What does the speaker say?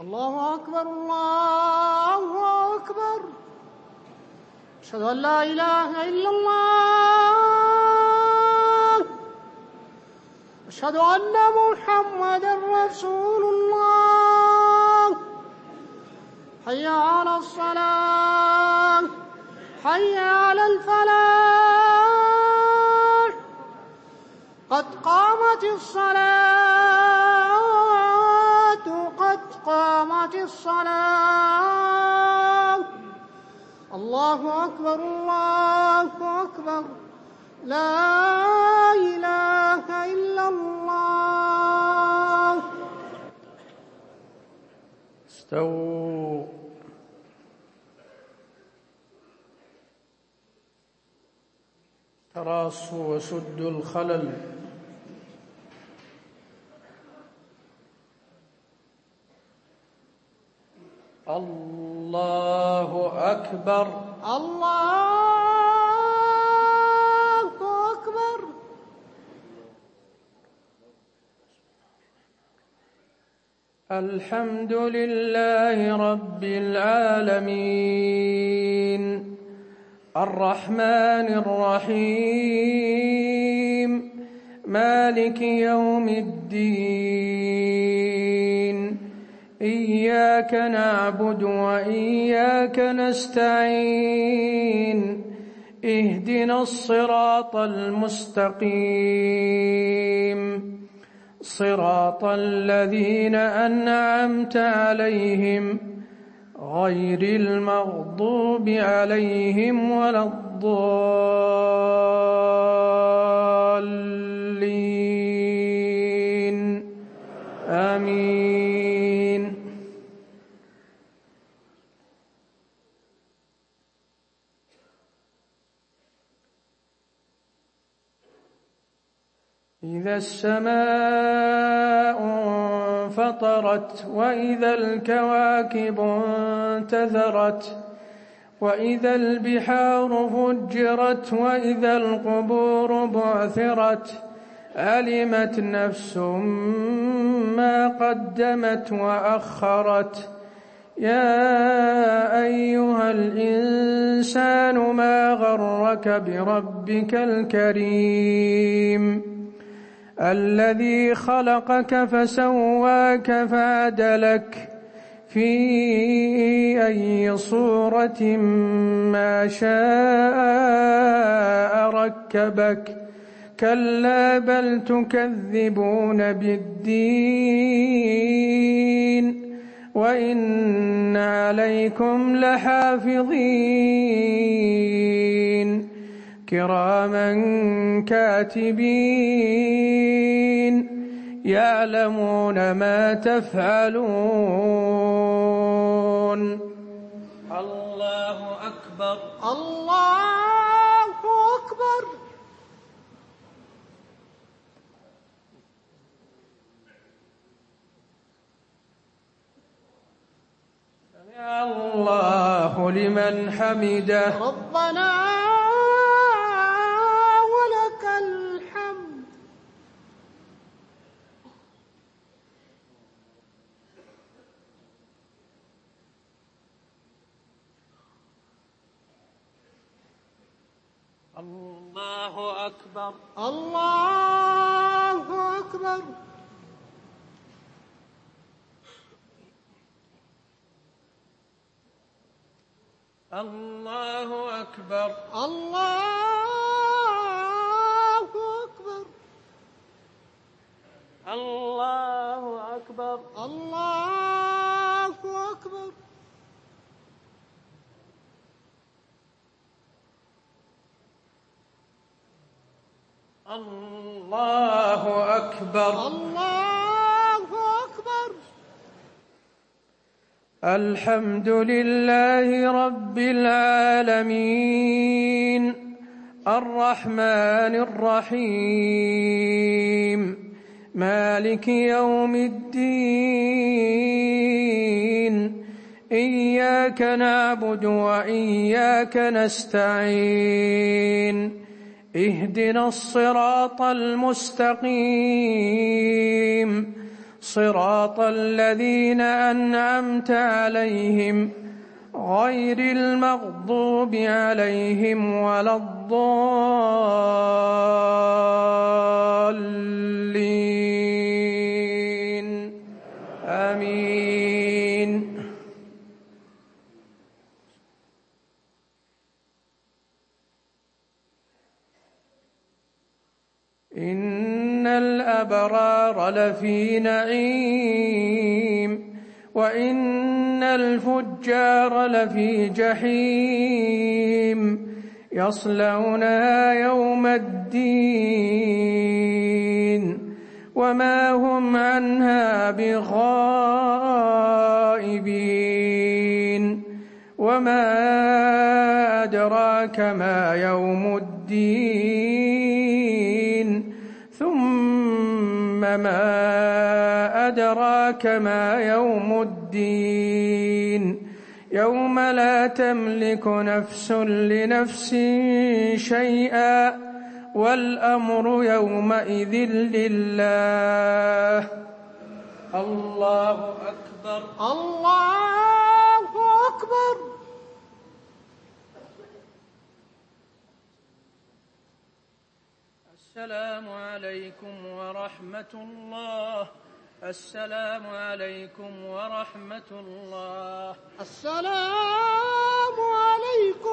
الله أكبر الله أكبر. أشهد أن لا إله إلا الله. أشهد أن محمدًا رسول الله. حي على الصلاة حي على الفلاح. قد قامت الصلاة قد قامت الصلاة. الله أكبر الله أكبر. لا إله إلا الله. استووا. تراصوا وسدوا الخلل. الله أكبر الله أكبر. الحمد لله رب العالمين الرحمن الرحيم مالك يوم الدين. إياك نعبد وإياك نستعين. اهدنا الصراط المستقيم صراط الذين أنعمت عليهم غير المغضوب عليهم ولا الضالين. آمين. إذا السماء انفطرت وإذا الكواكب انتثرت وإذا البحار فجرت وإذا القبور بعثرت علمت نفس ما قدمت وأخرت. يا أيها الإنسان ما غرك بربك الكريم الذي خلقك فسواك فعدلك في أي صورة ما شاء ركبك. كلا بل تكذبون بالدين وإن عليكم لحافظين كراما كاتبين يعلمون ما تفعلون. الله أكبر الله أكبر. سمع الله لمن حمده. ربنا ولك الحمد. الله أكبر الله أكبر. الله أكبر الله أكبر. الله أكبر الله أكبر. الله أكبر الله أكبر. الحمد لله رب العالمين الرحمن الرحيم مالك يوم الدين. إياك نعبد وإياك نستعين. اهدنا الصراط المستقيم صراط الذين أنعمت عليهم غير المغضوب عليهم ولا الضالين آمين. إن الأبرار لفي نعيم وإن الفجار لفي جحيم يصلونها يوم الدين وما هم عنها بغائبين. وما أدراك ما يوم الدين ثم ما أدراك ما يوم الدين يوم لا تملك نفس لنفس شيئا والأمر يومئذ لله. الله أكبر. الله أكبر. السلام عليكم ورحمة الله. السلام عليكم ورحمة الله. السلام عليكم